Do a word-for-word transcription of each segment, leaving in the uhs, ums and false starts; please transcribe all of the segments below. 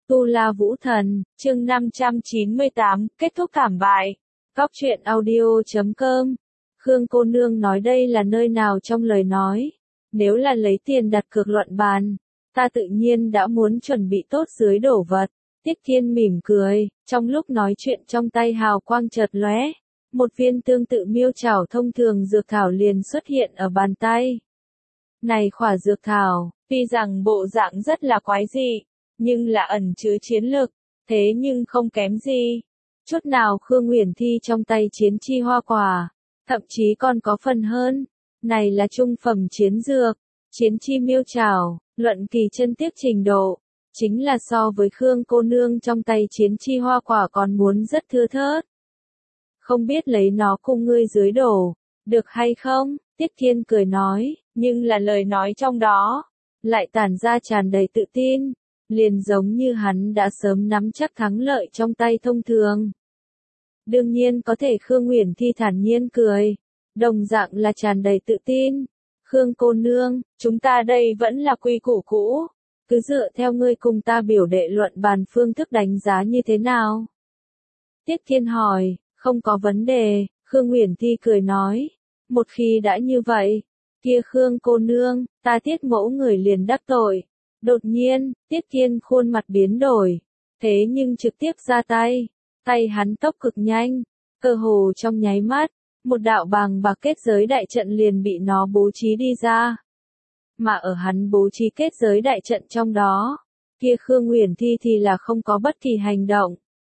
Tu La Vũ Thần, chương năm trăm chín mươi tám, kết thúc thảm bại. Góc truyện audio chấm com. Khương cô nương nói đây là nơi nào trong lời nói? Nếu là lấy tiền đặt cược luận bàn, ta tự nhiên đã muốn chuẩn bị tốt dưới đổ vật. Tiết Thiên mỉm cười, trong lúc nói chuyện trong tay hào quang chợt lóe, một viên tương tự miêu trảo thông thường dược thảo liền xuất hiện ở bàn tay. Này khỏa dược thảo, tuy rằng bộ dạng rất là quái dị, nhưng là ẩn chứa chiến lực, thế nhưng không kém gì chút nào Khương Uyển Thi trong tay chiến chi hoa quả, thậm chí còn có phần hơn. Này là trung phẩm chiến dược, chiến chi miêu trảo, luận kỳ chân tiếp trình độ, chính là so với Khương cô nương trong tay chiến chi hoa quả còn muốn rất thưa thớt. Không biết lấy nó cùng ngươi dưới đổ, được hay không? Tiết Thiên cười nói, nhưng là lời nói trong đó, lại tản ra tràn đầy tự tin, liền giống như hắn đã sớm nắm chắc thắng lợi trong tay thông thường. Đương nhiên có thể Khương Uyển Thi thản nhiên cười, đồng dạng là tràn đầy tự tin. Khương cô nương, chúng ta đây vẫn là quy củ cũ, cứ dựa theo ngươi cùng ta biểu đệ luận bàn phương thức đánh giá như thế nào? Tiết Thiên hỏi, không có vấn đề, Khương Uyển Thi cười nói, một khi đã như vậy, kia Khương cô nương, ta Tiết mẫu người liền đắc tội. Đột nhiên, Tiết Thiên khuôn mặt biến đổi, thế nhưng trực tiếp ra tay, tay hắn tốc cực nhanh, cơ hồ trong nháy mắt, một đạo bàng bạc kết giới đại trận liền bị nó bố trí đi ra. Mà ở hắn bố trí kết giới đại trận trong đó, kia Khương Uyển Thi thì là không có bất kỳ hành động,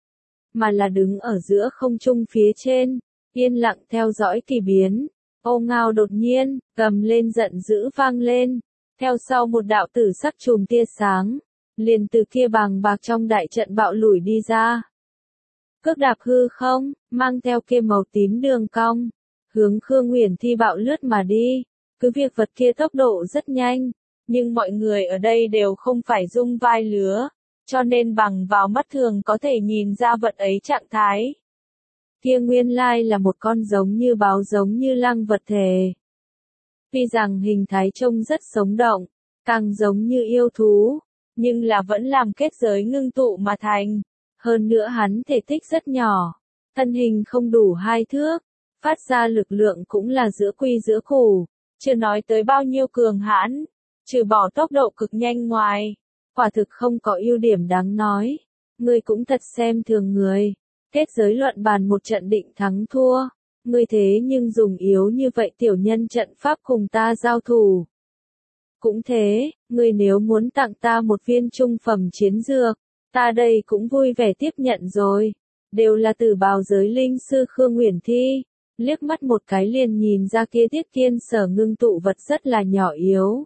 mà là đứng ở giữa không trung phía trên, yên lặng theo dõi kỳ biến. Ô ngao đột nhiên, gầm lên giận dữ vang lên. Theo sau một đạo tử sắc chùm tia sáng, liền từ kia bàng bạc trong đại trận bạo lủi đi ra. Cước đạp hư không, mang theo kia màu tím đường cong, hướng Khương Uyển Thi bạo lướt mà đi. Cứ việc vật kia tốc độ rất nhanh, nhưng mọi người ở đây đều không phải dung vai lứa, cho nên bằng vào mắt thường có thể nhìn ra vật ấy trạng thái. Kia nguyên lai là một con giống như báo giống như lăng vật thể. Tuy rằng hình thái trông rất sống động, càng giống như yêu thú, nhưng là vẫn làm kết giới ngưng tụ mà thành. Hơn nữa hắn thể tích rất nhỏ, thân hình không đủ hai thước, phát ra lực lượng cũng là giữa quy giữa củ, chưa nói tới bao nhiêu cường hãn, trừ bỏ tốc độ cực nhanh ngoài, quả thực không có ưu điểm đáng nói. Ngươi cũng thật xem thường người, kết giới luận bàn một trận định thắng thua. Ngươi thế nhưng dùng yếu như vậy tiểu nhân trận pháp cùng ta giao thủ. Cũng thế, ngươi nếu muốn tặng ta một viên trung phẩm chiến dược, ta đây cũng vui vẻ tiếp nhận rồi. Đều là từ bào giới linh sư Khương Uyển Thi, liếc mắt một cái liền nhìn ra kia Tiết Thiên sở ngưng tụ vật rất là nhỏ yếu.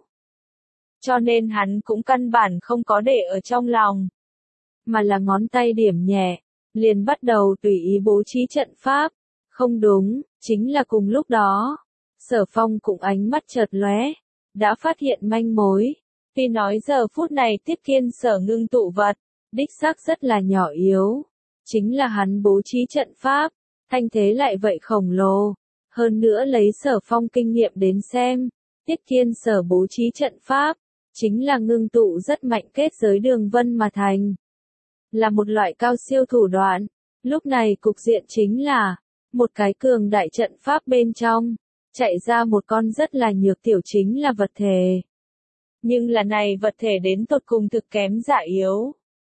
Cho nên hắn cũng căn bản không có để ở trong lòng, mà là ngón tay điểm nhẹ, liền bắt đầu tùy ý bố trí trận pháp. Không đúng, chính là cùng lúc đó, Sở Phong cũng ánh mắt chợt lóe, đã phát hiện manh mối. Tuy nói giờ phút này Tiết Thiên sở ngưng tụ vật, đích xác rất là nhỏ yếu, chính là hắn bố trí trận pháp, thanh thế lại vậy khổng lồ. Hơn nữa lấy Sở Phong kinh nghiệm đến xem, Tiết Thiên sở bố trí trận pháp, chính là ngưng tụ rất mạnh kết giới đường vân mà thành. Là một loại cao siêu thủ đoạn. Lúc này cục diện chính là một cái cường đại trận pháp bên trong, chạy ra một con rất là nhược tiểu chính là vật thể. Nhưng là này vật thể đến tột cùng thực kém dạ yếu.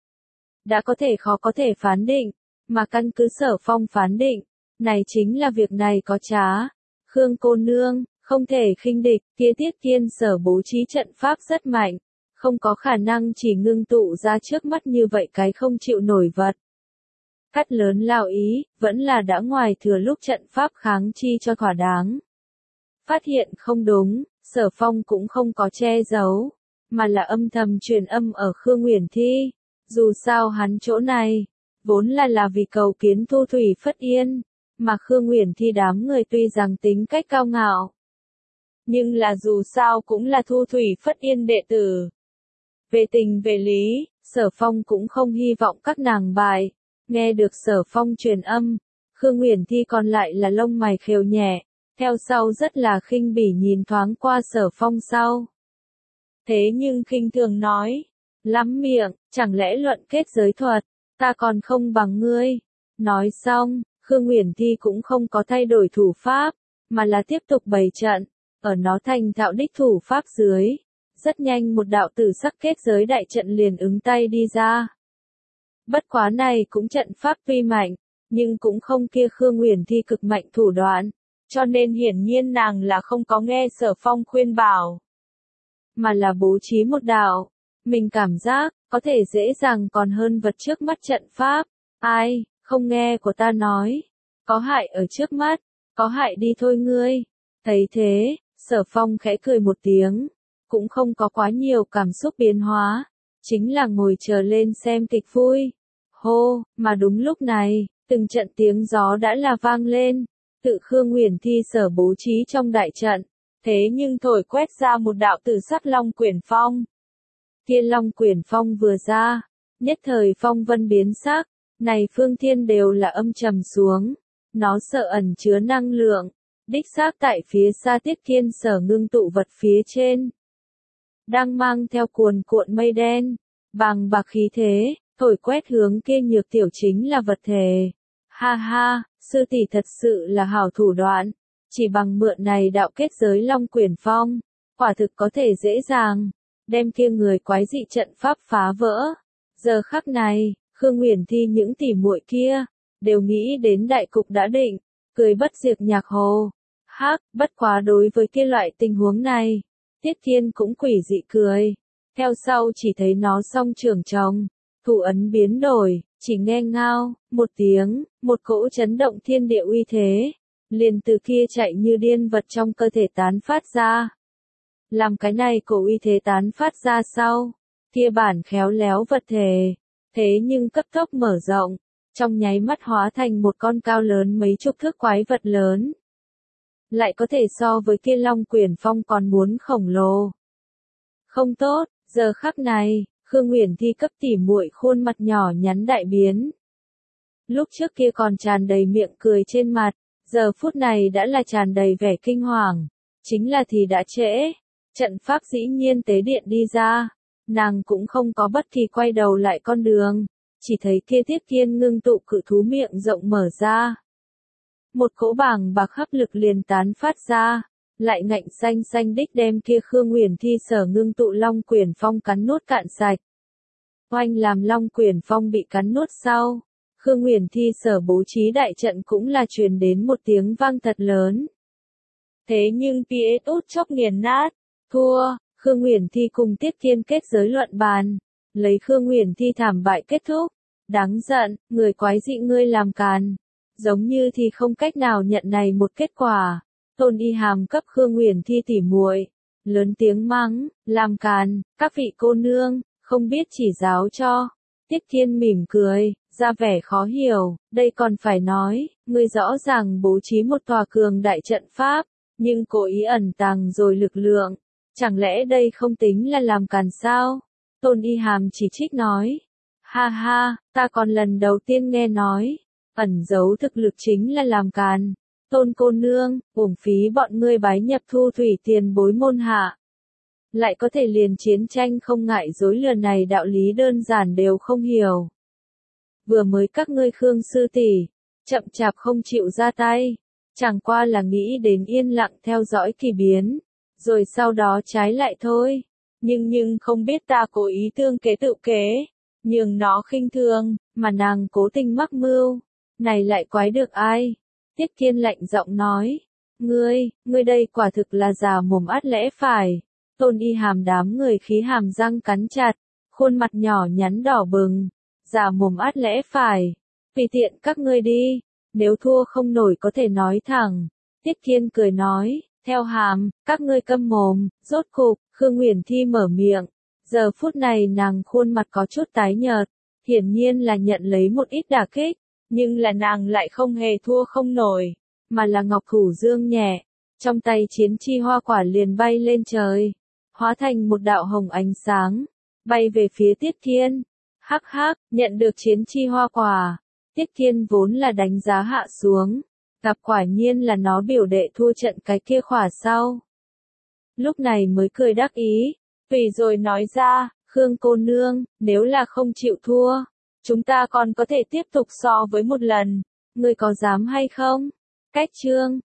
Đã có thể khó có thể phán định, mà căn cứ Sở Phong phán định, này chính là việc này có trá. Khương cô nương, không thể khinh địch, kia Tiết Thiên sở bố trí trận pháp rất mạnh, không có khả năng chỉ ngưng tụ ra trước mắt như vậy cái không chịu nổi vật. Cắt lớn lao ý, vẫn là đã ngoài thừa lúc trận pháp kháng chi cho thỏa đáng. Phát hiện không đúng, Sở Phong cũng không có che giấu, mà là âm thầm truyền âm ở Khương Uyển Thi. Dù sao hắn chỗ này, vốn là là vì cầu kiến Thu Thủy Phất Yên, mà Khương Uyển Thi đám người tuy rằng tính cách cao ngạo, nhưng là dù sao cũng là Thu Thủy Phất Yên đệ tử. Về tình về lý, Sở Phong cũng không hy vọng các nàng bại. Nghe được Sở Phong truyền âm, Khương Uyển Thi còn lại là lông mày khều nhẹ, theo sau rất là khinh bỉ nhìn thoáng qua Sở Phong sau. Thế nhưng khinh thường nói, Lắm miệng, chẳng lẽ luận kết giới thuật, ta còn không bằng ngươi. Nói xong, Khương Uyển Thi cũng không có thay đổi thủ pháp, mà là tiếp tục bày trận, ở nó thành thạo đích thủ pháp dưới. Rất nhanh một đạo tử sắc kết giới đại trận liền ứng tay đi ra. Bất quá này cũng trận pháp tuy mạnh, nhưng cũng không kia Khương Uyển Thi cực mạnh thủ đoạn, cho nên hiển nhiên nàng là không có nghe Sở Phong khuyên bảo, mà là bố trí một đạo. Mình cảm giác, có thể dễ dàng còn hơn vật trước mắt trận pháp. Ai, không nghe của ta nói. Có hại ở trước mắt, có hại đi thôi ngươi. Thấy thế, Sở Phong khẽ cười một tiếng, cũng không có quá nhiều cảm xúc biến hóa, chính là ngồi chờ lên xem kịch vui. Hô, mà đúng lúc này, từng trận tiếng gió đã là vang lên, tự Khương Uyển Thi sở bố trí trong đại trận, thế nhưng thổi quét ra một đạo tử sắc long quyển phong. Thiên long quyển phong vừa ra, nhất thời phong vân biến sắc, này phương thiên đều là âm trầm xuống, nó sợ ẩn chứa năng lượng, đích xác tại phía xa Tiết Thiên sở ngưng tụ vật phía trên, đang mang theo cuồn cuộn mây đen, bằng bạc khí thế, thổi quét hướng kia nhược tiểu chính là vật thể. Ha ha, sư tỷ thật sự là hảo thủ đoạn, chỉ bằng mượn này đạo kết giới long quyển phong, quả thực có thể dễ dàng đem kia người quái dị trận pháp phá vỡ. Giờ khắc này, Khương Uyển Thi những tỉ muội kia đều nghĩ đến đại cục đã định, cười bất diệt nhạc hồ. Hắc, bất quá đối với kia loại tình huống này, Tiết Thiên cũng quỷ dị cười. Theo sau chỉ thấy nó song trưởng chồng, thủ ấn biến đổi, chỉ nghe ngao một tiếng, một cỗ chấn động thiên địa uy thế, liền từ kia chạy như điên vật trong cơ thể tán phát ra. Làm cái này cổ uy thế tán phát ra sau, kia bản khéo léo vật thể, thế nhưng cấp tốc mở rộng, trong nháy mắt hóa thành một con cao lớn mấy chục thước quái vật lớn. Lại có thể so với kia long quyển phong còn muốn khổng lồ. Không tốt, giờ khắc này, Khương Uyển Thi cấp tỉ muội khuôn mặt nhỏ nhắn đại biến. Lúc trước kia còn tràn đầy miệng cười trên mặt, giờ phút này đã là tràn đầy vẻ kinh hoàng, chính là thì đã trễ. Trận pháp dĩ nhiên tế điện đi ra, nàng cũng không có bất kỳ quay đầu lại con đường, chỉ thấy kia Tiết Thiên ngưng tụ cự thú miệng rộng mở ra. Một cỗ bàng bạc hấp lực liền tán phát ra, lại ngạnh xanh xanh đích đem kia Khương Uyển Thi sở ngưng tụ long quyển phong cắn nuốt cạn sạch. Oanh làm long quyển phong bị cắn nuốt sau, Khương Uyển Thi sở bố trí đại trận cũng là truyền đến một tiếng vang thật lớn. Thế nhưng pê ét út chốc nghiền nát. Thua, Khương Uyển Thi cùng Tiết Thiên kết giới luận bàn, lấy Khương Uyển Thi thảm bại kết thúc. Đáng giận, người quái dị ngươi làm càn, giống như thì không cách nào nhận này một kết quả. Tôn Y Hàm cấp Khương Uyển Thi tỉ muội, lớn tiếng mắng, làm càn, các vị cô nương, không biết chỉ giáo cho. Tiết Thiên mỉm cười, ra vẻ khó hiểu, đây còn phải nói, ngươi rõ ràng bố trí một tòa cường đại trận pháp, nhưng cố ý ẩn tàng rồi lực lượng. Chẳng lẽ đây không tính là làm càn sao? Tôn Y Hàm chỉ trích nói. Ha ha, ta còn lần đầu tiên nghe nói, ẩn giấu thực lực chính là làm càn. Tôn cô nương, uổng phí bọn ngươi bái nhập thu thủy tiền bối môn hạ. Lại có thể liền chiến tranh không ngại dối lừa này đạo lý đơn giản đều không hiểu. Vừa mới các ngươi Khương sư tỷ, chậm chạp không chịu ra tay, chẳng qua là nghĩ đến yên lặng theo dõi kỳ biến. Rồi sau đó trái lại thôi, nhưng nhưng không biết ta cố ý tương kế tự kế, nhường nó khinh thường, mà nàng cố tình mắc mưu, này lại quái được ai? Tiết Thiên lạnh giọng nói, ngươi, ngươi đây quả thực là già mồm át lẽ phải. Tôn Y Hàm đám người khí hàm răng cắn chặt, khuôn mặt nhỏ nhắn đỏ bừng, già mồm át lẽ phải, tùy tiện các ngươi đi, nếu thua không nổi có thể nói thẳng. Tiết Thiên cười nói. Theo Hàm, các ngươi câm mồm. Rốt cục, Khương Uyển Thi mở miệng. Giờ phút này nàng khuôn mặt có chút tái nhợt, hiển nhiên là nhận lấy một ít đả kích, nhưng là nàng lại không hề thua không nổi, mà là ngọc thủ dương nhẹ, trong tay chiến chi hoa quả liền bay lên trời, hóa thành một đạo hồng ánh sáng, bay về phía Tiết Thiên. Hắc hắc, nhận được chiến chi hoa quả, Tiết Thiên vốn là đánh giá hạ xuống. Gặp quả nhiên là nó biểu đệ thua trận cái kia khỏa sau. Lúc này mới cười đắc ý, tùy rồi nói ra, Khương cô nương, nếu là không chịu thua, chúng ta còn có thể tiếp tục so với một lần, ngươi có dám hay không? Cách trương,